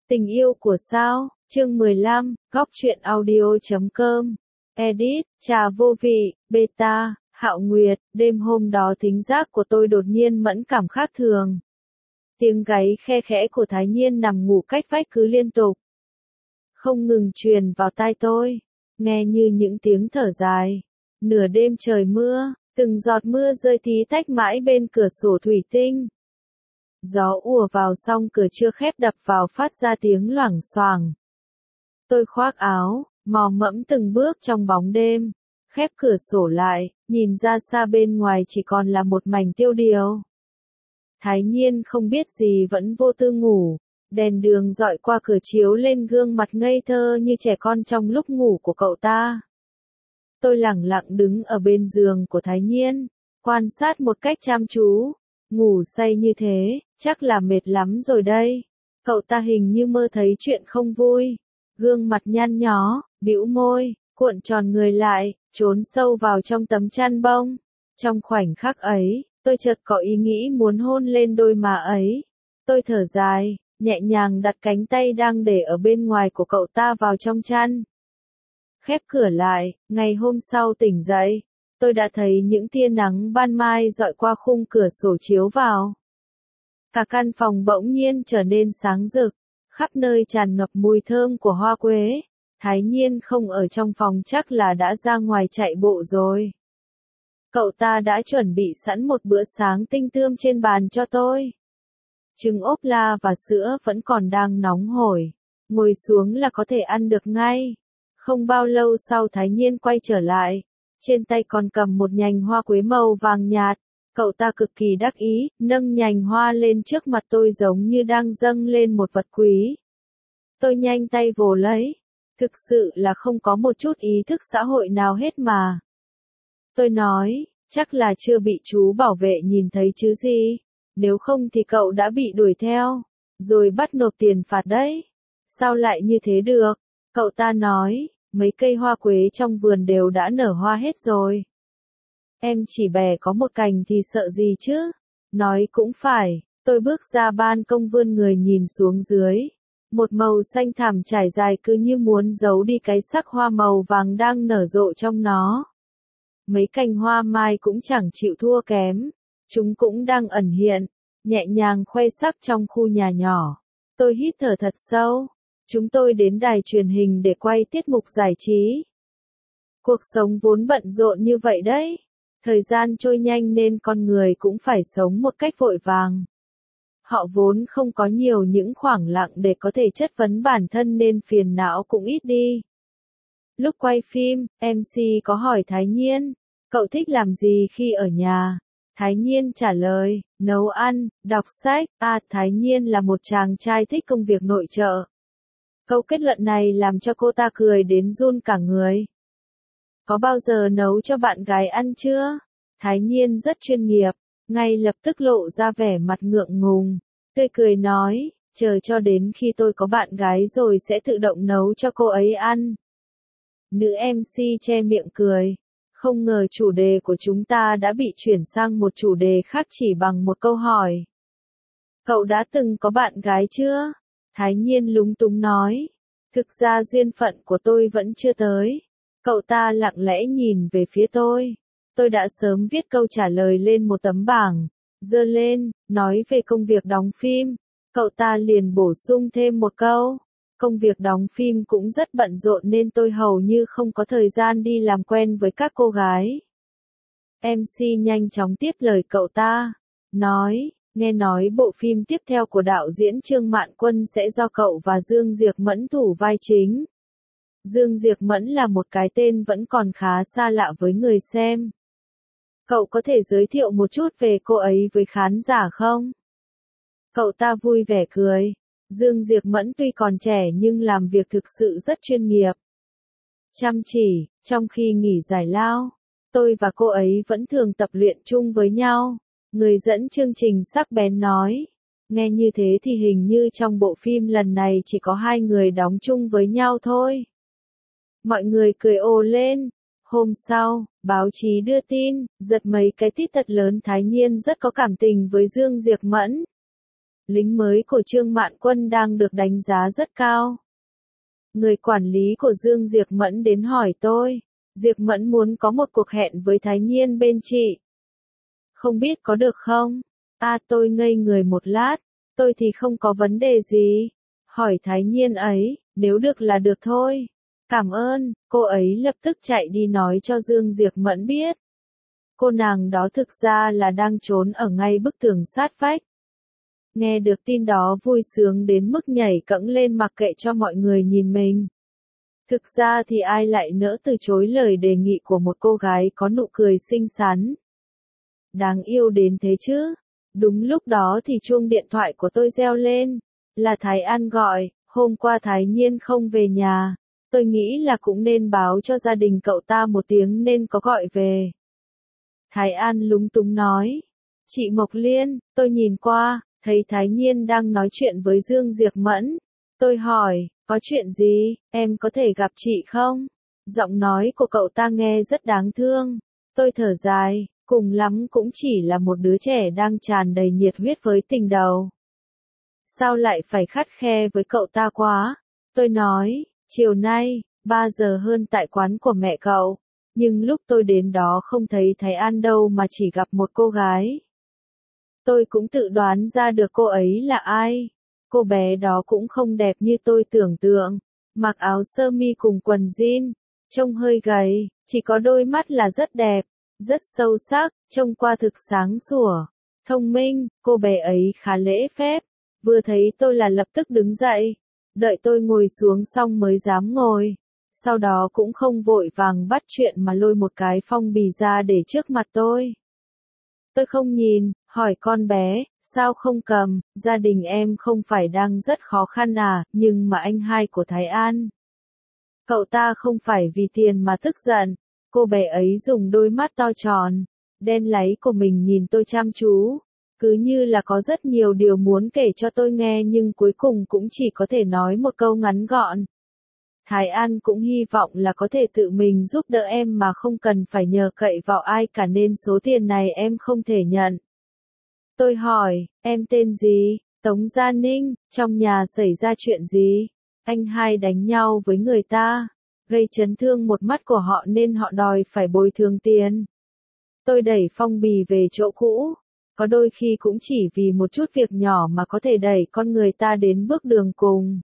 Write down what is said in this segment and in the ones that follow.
Tình yêu của sao, chương 15, góc truyện audio.com, edit, trà vô vị, beta, Hạo Nguyệt, đêm hôm đó thính giác của tôi đột nhiên mẫn cảm khác thường. Tiếng gáy khe khẽ của Thái Nhiên nằm ngủ cách vách cứ liên tục. Không ngừng truyền vào tai tôi, nghe như những tiếng thở dài. Nửa đêm trời mưa, từng giọt mưa rơi tí tách mãi bên cửa sổ thủy tinh. Gió ùa vào xong cửa chưa khép đập vào phát ra tiếng loảng xoảng. Tôi khoác áo, mò mẫm từng bước trong bóng đêm, khép cửa sổ lại, nhìn ra xa bên ngoài chỉ còn là một mảnh tiêu điều. Thái Nhiên không biết gì vẫn vô tư ngủ, đèn đường dọi qua cửa chiếu lên gương mặt ngây thơ như trẻ con trong lúc ngủ của cậu ta. Tôi lẳng lặng đứng ở bên giường của Thái Nhiên, quan sát một cách chăm chú. Ngủ say như thế, chắc là mệt lắm rồi đây. Cậu ta hình như mơ thấy chuyện không vui. Gương mặt nhăn nhó, bĩu môi, cuộn tròn người lại, trốn sâu vào trong tấm chăn bông. Trong khoảnh khắc ấy, tôi chợt có ý nghĩ muốn hôn lên đôi má ấy. Tôi thở dài, nhẹ nhàng đặt cánh tay đang để ở bên ngoài của cậu ta vào trong chăn. Khép cửa lại, ngày hôm sau tỉnh dậy. Tôi đã thấy những tia nắng ban mai dọi qua khung cửa sổ chiếu vào. Cả căn phòng bỗng nhiên trở nên sáng rực, khắp nơi tràn ngập mùi thơm của hoa quế. Thái Nhiên không ở trong phòng chắc là đã ra ngoài chạy bộ rồi. Cậu ta đã chuẩn bị sẵn một bữa sáng tinh tươm trên bàn cho tôi. Trứng ốp la và sữa vẫn còn đang nóng hổi, ngồi xuống là có thể ăn được ngay. Không bao lâu sau Thái Nhiên quay trở lại. Trên tay còn cầm một nhành hoa quế màu vàng nhạt, cậu ta cực kỳ đắc ý, nâng nhành hoa lên trước mặt tôi giống như đang dâng lên một vật quý. Tôi nhanh tay vồ lấy, thực sự là không có một chút ý thức xã hội nào hết mà. Tôi nói, chắc là chưa bị chú bảo vệ nhìn thấy chứ gì, nếu không thì cậu đã bị đuổi theo, rồi bắt nộp tiền phạt đấy. Sao lại như thế được? Cậu ta nói. Mấy cây hoa quế trong vườn đều đã nở hoa hết rồi. Em chỉ bẻ có một cành thì sợ gì chứ? Nói cũng phải, tôi bước ra ban công vươn người nhìn xuống dưới. Một màu xanh thẳm trải dài cứ như muốn giấu đi cái sắc hoa màu vàng đang nở rộ trong nó. Mấy cành hoa mai cũng chẳng chịu thua kém. Chúng cũng đang ẩn hiện, nhẹ nhàng khoe sắc trong khu nhà nhỏ. Tôi hít thở thật sâu. Chúng tôi đến đài truyền hình để quay tiết mục giải trí. Cuộc sống vốn bận rộn như vậy đấy. Thời gian trôi nhanh nên con người cũng phải sống một cách vội vàng. Họ vốn không có nhiều những khoảng lặng để có thể chất vấn bản thân nên phiền não cũng ít đi. Lúc quay phim, MC có hỏi Thái Nhiên, cậu thích làm gì khi ở nhà? Thái Nhiên trả lời, nấu ăn, đọc sách. Thái Nhiên là một chàng trai thích công việc nội trợ. Câu kết luận này làm cho cô ta cười đến run cả người. Có bao giờ nấu cho bạn gái ăn chưa? Thái Nhiên rất chuyên nghiệp, ngay lập tức lộ ra vẻ mặt ngượng ngùng, tươi cười nói, chờ cho đến khi tôi có bạn gái rồi sẽ tự động nấu cho cô ấy ăn. Nữ MC che miệng cười, không ngờ chủ đề của chúng ta đã bị chuyển sang một chủ đề khác chỉ bằng một câu hỏi. Cậu đã từng có bạn gái chưa? Thái Nhiên lúng túng nói, thực ra duyên phận của tôi vẫn chưa tới. Cậu ta lặng lẽ nhìn về phía tôi đã sớm viết câu trả lời lên một tấm bảng, giơ lên, nói về công việc đóng phim. Cậu ta liền bổ sung thêm một câu, công việc đóng phim cũng rất bận rộn nên tôi hầu như không có thời gian đi làm quen với các cô gái. MC nhanh chóng tiếp lời cậu ta, nói, nghe nói bộ phim tiếp theo của đạo diễn Trương Mạn Quân sẽ do cậu và Dương Diệc Mẫn thủ vai chính. Dương Diệc Mẫn là một cái tên vẫn còn khá xa lạ với người xem. Cậu có thể giới thiệu một chút về cô ấy với khán giả không? Cậu ta vui vẻ cười. Dương Diệc Mẫn tuy còn trẻ nhưng làm việc thực sự rất chuyên nghiệp. Chăm chỉ, trong khi nghỉ giải lao, tôi và cô ấy vẫn thường tập luyện chung với nhau. Người dẫn chương trình sắc bén nói, nghe như thế thì hình như trong bộ phim lần này chỉ có 2 người đóng chung với nhau thôi. Mọi người cười ồ lên. Hôm sau, báo chí đưa tin, giật mấy cái tít thật lớn Thái Nhiên rất có cảm tình với Dương Diệc Mẫn. lính mới của Trương Mạn Quân đang được đánh giá rất cao. Người quản lý của Dương Diệc Mẫn đến hỏi tôi, Diệc Mẫn muốn có một cuộc hẹn với Thái Nhiên bên chị. Không biết có được không? Tôi ngây người một lát, tôi thì không có vấn đề gì. Hỏi Thái Nhiên ấy, nếu được là được thôi. Cảm ơn, cô ấy lập tức chạy đi nói cho Dương Diệc Mẫn biết. Cô nàng đó thực ra là đang trốn ở ngay bức tường sát vách. Nghe được tin đó vui sướng đến mức nhảy cẫng lên mặc kệ cho mọi người nhìn mình. Thực ra thì ai lại nỡ từ chối lời đề nghị của một cô gái có nụ cười xinh xắn. Đáng yêu đến thế chứ. Đúng lúc đó thì chuông điện thoại của tôi reo lên. Là Thái An gọi, hôm qua Thái Nhiên không về nhà. Tôi nghĩ là cũng nên báo cho gia đình cậu ta một tiếng nên có gọi về. Thái An lúng túng nói. Chị Mộc Liên, tôi nhìn qua, thấy Thái Nhiên đang nói chuyện với Dương Diệc Mẫn. Tôi hỏi, có chuyện gì, em có thể gặp chị không? Giọng nói của cậu ta nghe rất đáng thương. Tôi thở dài, cùng lắm cũng chỉ là một đứa trẻ đang tràn đầy nhiệt huyết với tình đầu. Sao lại phải khắt khe với cậu ta quá? Tôi nói, chiều nay, 3 giờ hơn tại quán của mẹ cậu. Nhưng lúc tôi đến đó không thấy Thái An đâu mà chỉ gặp một cô gái. Tôi cũng tự đoán ra được cô ấy là ai. Cô bé đó cũng không đẹp như tôi tưởng tượng. Mặc áo sơ mi cùng quần jean, trông hơi gầy, chỉ có đôi mắt là rất đẹp, rất sâu sắc, trông qua thực sáng sủa, thông minh. Cô bé ấy khá lễ phép. Vừa thấy tôi là lập tức đứng dậy. Đợi tôi ngồi xuống xong mới dám ngồi. Sau đó cũng không vội vàng bắt chuyện mà lôi một cái phong bì ra để trước mặt tôi. Tôi không nhìn, hỏi con bé, sao không cầm, gia đình em không phải đang rất khó khăn à, nhưng mà anh hai của Thái An. Cậu ta không phải vì tiền mà tức giận. Cô bé ấy dùng đôi mắt to tròn, đen láy của mình nhìn tôi chăm chú. Cứ như là có rất nhiều điều muốn kể cho tôi nghe nhưng cuối cùng cũng chỉ có thể nói một câu ngắn gọn. Thái An cũng hy vọng là có thể tự mình giúp đỡ em mà không cần phải nhờ cậy vào ai cả nên số tiền này em không thể nhận. Tôi hỏi, em tên gì? Tống Gia Ninh, trong nhà xảy ra chuyện gì? Anh hai đánh nhau với người ta, gây chấn thương một mắt của họ nên họ đòi phải bồi thường tiền. Tôi đẩy phong bì về chỗ cũ. Có đôi khi cũng chỉ vì một chút việc nhỏ mà có thể đẩy con người ta đến bước đường cùng.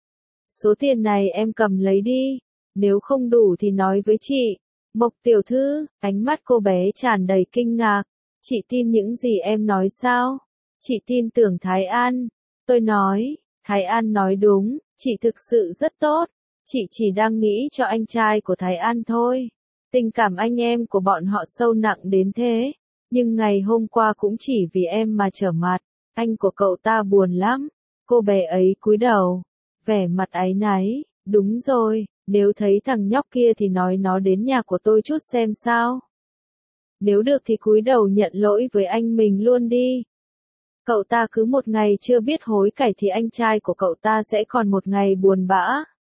Số tiền này em cầm lấy đi, nếu không đủ thì nói với chị. Mộc tiểu thư, ánh mắt cô bé tràn đầy kinh ngạc. Chị tin những gì em nói sao? Chị tin tưởng Thái An. Tôi nói, Thái An nói đúng, chị thực sự rất tốt. Chị chỉ đang nghĩ cho anh trai của Thái An thôi. Tình cảm anh em của bọn họ sâu nặng đến thế. Nhưng ngày hôm qua cũng chỉ vì em mà trở mặt. Anh của cậu ta buồn lắm. Cô bé ấy cúi đầu, vẻ mặt áy náy. Đúng rồi, nếu thấy thằng nhóc kia thì nói nó đến nhà của tôi chút xem sao. Nếu được thì cúi đầu nhận lỗi với anh mình luôn đi. Cậu ta cứ một ngày chưa biết hối cải thì anh trai của cậu ta sẽ còn một ngày buồn bã.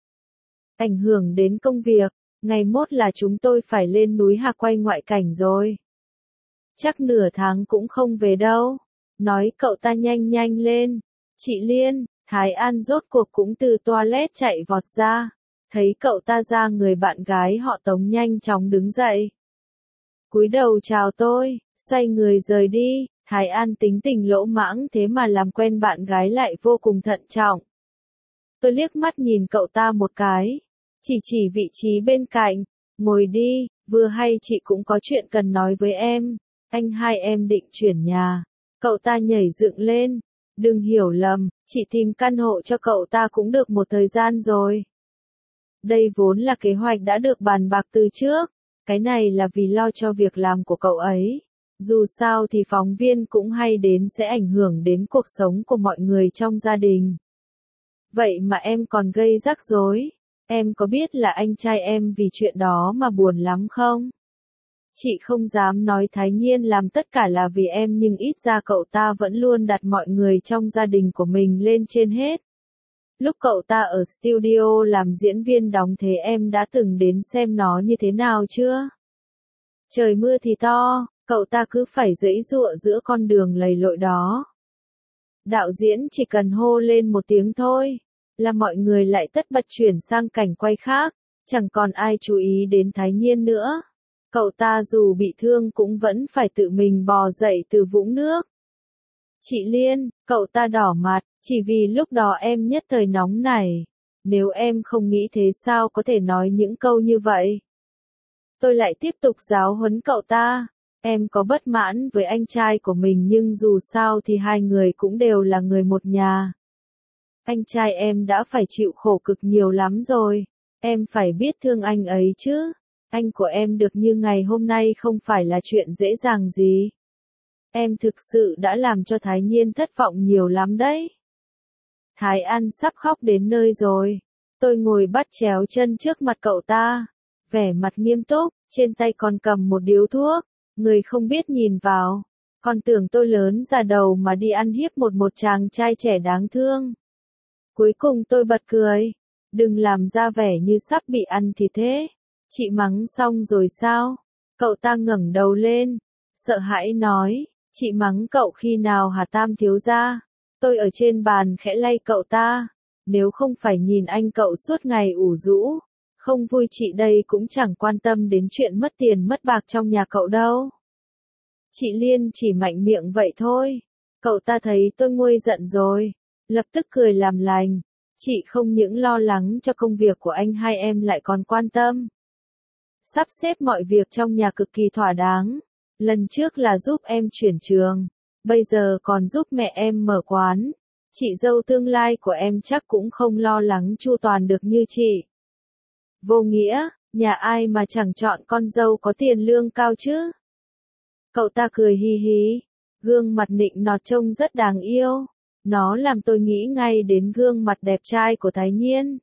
Ảnh hưởng đến công việc, ngày mốt là chúng tôi phải lên núi Hà quay ngoại cảnh rồi. Chắc nửa tháng cũng không về đâu. Nói cậu ta nhanh nhanh lên. Chị Liên, Thái An rốt cuộc cũng từ toilet chạy vọt ra. Thấy cậu ta ra người bạn gái họ Tống nhanh chóng đứng dậy. Cúi đầu chào tôi, xoay người rời đi. Thái An tính tình lỗ mãng thế mà làm quen bạn gái lại vô cùng thận trọng. Tôi liếc mắt nhìn cậu ta một cái. Chỉ vị trí bên cạnh. Ngồi đi, vừa hay chị cũng có chuyện cần nói với em. Anh hai em định chuyển nhà. Cậu ta nhảy dựng lên. Đừng hiểu lầm, chị tìm căn hộ cho cậu ta cũng được một thời gian rồi. Đây vốn là kế hoạch đã được bàn bạc từ trước. Cái này là vì lo cho việc làm của cậu ấy. Dù sao thì phóng viên cũng hay đến sẽ ảnh hưởng đến cuộc sống của mọi người trong gia đình. Vậy mà em còn gây rắc rối. Em có biết là anh trai em vì chuyện đó mà buồn lắm không? Chị không dám nói Thái Nhiên làm tất cả là vì em nhưng ít ra cậu ta vẫn luôn đặt mọi người trong gia đình của mình lên trên hết. Lúc cậu ta ở studio làm diễn viên đóng thế em đã từng đến xem nó như thế nào chưa? Trời mưa thì to, cậu ta cứ phải giãy giụa giữa con đường lầy lội đó. Đạo diễn chỉ cần hô lên một tiếng thôi, là mọi người lại tất bật chuyển sang cảnh quay khác, chẳng còn ai chú ý đến Thái Nhiên nữa. Cậu ta dù bị thương cũng vẫn phải tự mình bò dậy từ vũng nước. Chị Liên, cậu ta đỏ mặt, chỉ vì lúc đó em nhất thời nóng nảy. Nếu em không nghĩ thế sao có thể nói những câu như vậy? Tôi lại tiếp tục giáo huấn cậu ta. Em có bất mãn với anh trai của mình nhưng dù sao thì hai người cũng đều là người một nhà. Anh trai em đã phải chịu khổ cực nhiều lắm rồi. Em phải biết thương anh ấy chứ. Anh của em được như ngày hôm nay không phải là chuyện dễ dàng gì. Em thực sự đã làm cho Thái Nhiên thất vọng nhiều lắm đấy. Thái An sắp khóc đến nơi rồi. Tôi ngồi bắt chéo chân trước mặt cậu ta. Vẻ mặt nghiêm túc, trên tay còn cầm một điếu thuốc. Người không biết nhìn vào. Còn tưởng tôi lớn già đầu mà đi ăn hiếp một chàng trai trẻ đáng thương. Cuối cùng tôi bật cười. Đừng làm ra vẻ như sắp bị ăn thịt thế. Chị mắng xong rồi sao? Cậu ta ngẩng đầu lên. Sợ hãi nói. Chị mắng cậu khi nào hả Tam thiếu gia? Tôi ở trên bàn khẽ lay cậu ta. Nếu không phải nhìn anh cậu suốt ngày ủ rũ. Không vui chị đây cũng chẳng quan tâm đến chuyện mất tiền mất bạc trong nhà cậu đâu. Chị Liên chỉ mạnh miệng vậy thôi. Cậu ta thấy tôi nguôi giận rồi. Lập tức cười làm lành. Chị không những lo lắng cho công việc của anh hai em lại còn quan tâm. Sắp xếp mọi việc trong nhà cực kỳ thỏa đáng. Lần trước là giúp em chuyển trường. Bây giờ còn giúp mẹ em mở quán. Chị dâu tương lai của em chắc cũng không lo lắng chu toàn được như chị. Vô nghĩa, nhà ai mà chẳng chọn con dâu có tiền lương cao chứ? Cậu ta cười hi hí. Gương mặt nịnh nọt trông rất đáng yêu. Nó làm tôi nghĩ ngay đến gương mặt đẹp trai của Thái Nhiên.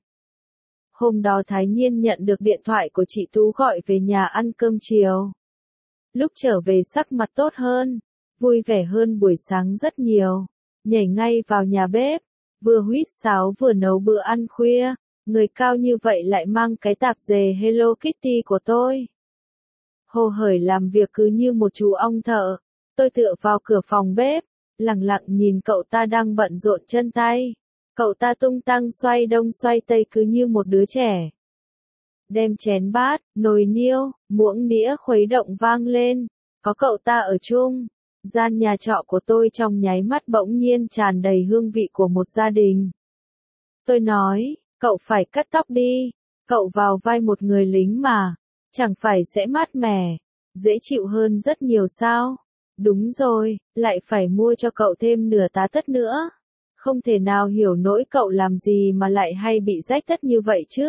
Hôm đó Thái Nhiên nhận được điện thoại của chị Tú gọi về nhà ăn cơm chiều. Lúc trở về sắc mặt tốt hơn, vui vẻ hơn buổi sáng rất nhiều. Nhảy ngay vào nhà bếp, vừa huýt sáo vừa nấu bữa ăn khuya. Người cao như vậy lại mang cái tạp dề Hello Kitty của tôi. Hồ hởi làm việc cứ như một chú ong thợ. Tôi tựa vào cửa phòng bếp, lặng lặng nhìn cậu ta đang bận rộn chân tay. Cậu ta tung tăng xoay đông xoay tây cứ như một đứa trẻ. Đem chén bát, nồi niêu, muỗng nĩa khuấy động vang lên. Có cậu ta ở chung. Gian nhà trọ của tôi trong nháy mắt bỗng nhiên tràn đầy hương vị của một gia đình. Tôi nói, cậu phải cắt tóc đi. Cậu vào vai một người lính mà. Chẳng phải sẽ mát mẻ, dễ chịu hơn rất nhiều sao? Đúng rồi, lại phải mua cho cậu thêm nửa tá tất nữa. Không thể nào hiểu nổi cậu làm gì mà lại hay bị rách tất như vậy chứ.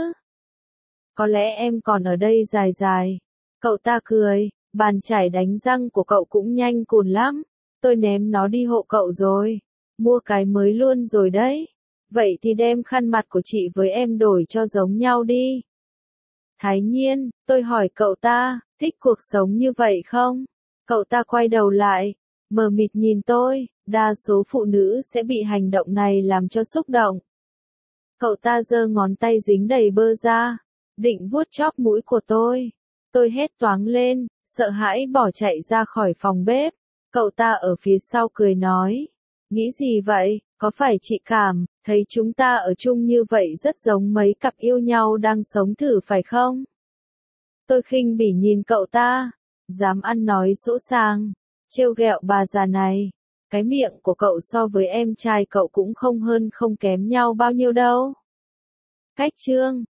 Có lẽ em còn ở đây dài dài. Cậu ta cười, bàn chải đánh răng của cậu cũng nhanh cùn lắm. Tôi ném nó đi hộ cậu rồi. Mua cái mới luôn rồi đấy. Vậy thì đem khăn mặt của chị với em đổi cho giống nhau đi. Thái Nhiên, tôi hỏi cậu ta, thích cuộc sống như vậy không? Cậu ta quay đầu lại, mờ mịt nhìn tôi, đa số phụ nữ sẽ bị hành động này làm cho xúc động. Cậu ta giơ ngón tay dính đầy bơ ra, định vuốt chóp mũi của tôi. Tôi hét toáng lên, sợ hãi bỏ chạy ra khỏi phòng bếp. Cậu ta ở phía sau cười nói, nghĩ gì vậy, có phải chị cảm thấy chúng ta ở chung như vậy rất giống mấy cặp yêu nhau đang sống thử phải không? Tôi khinh bỉ nhìn cậu ta, dám ăn nói sỗ sàng, trêu ghẹo bà già này. Cái miệng của cậu so với em trai cậu cũng không hơn không kém nhau bao nhiêu đâu. Cách chương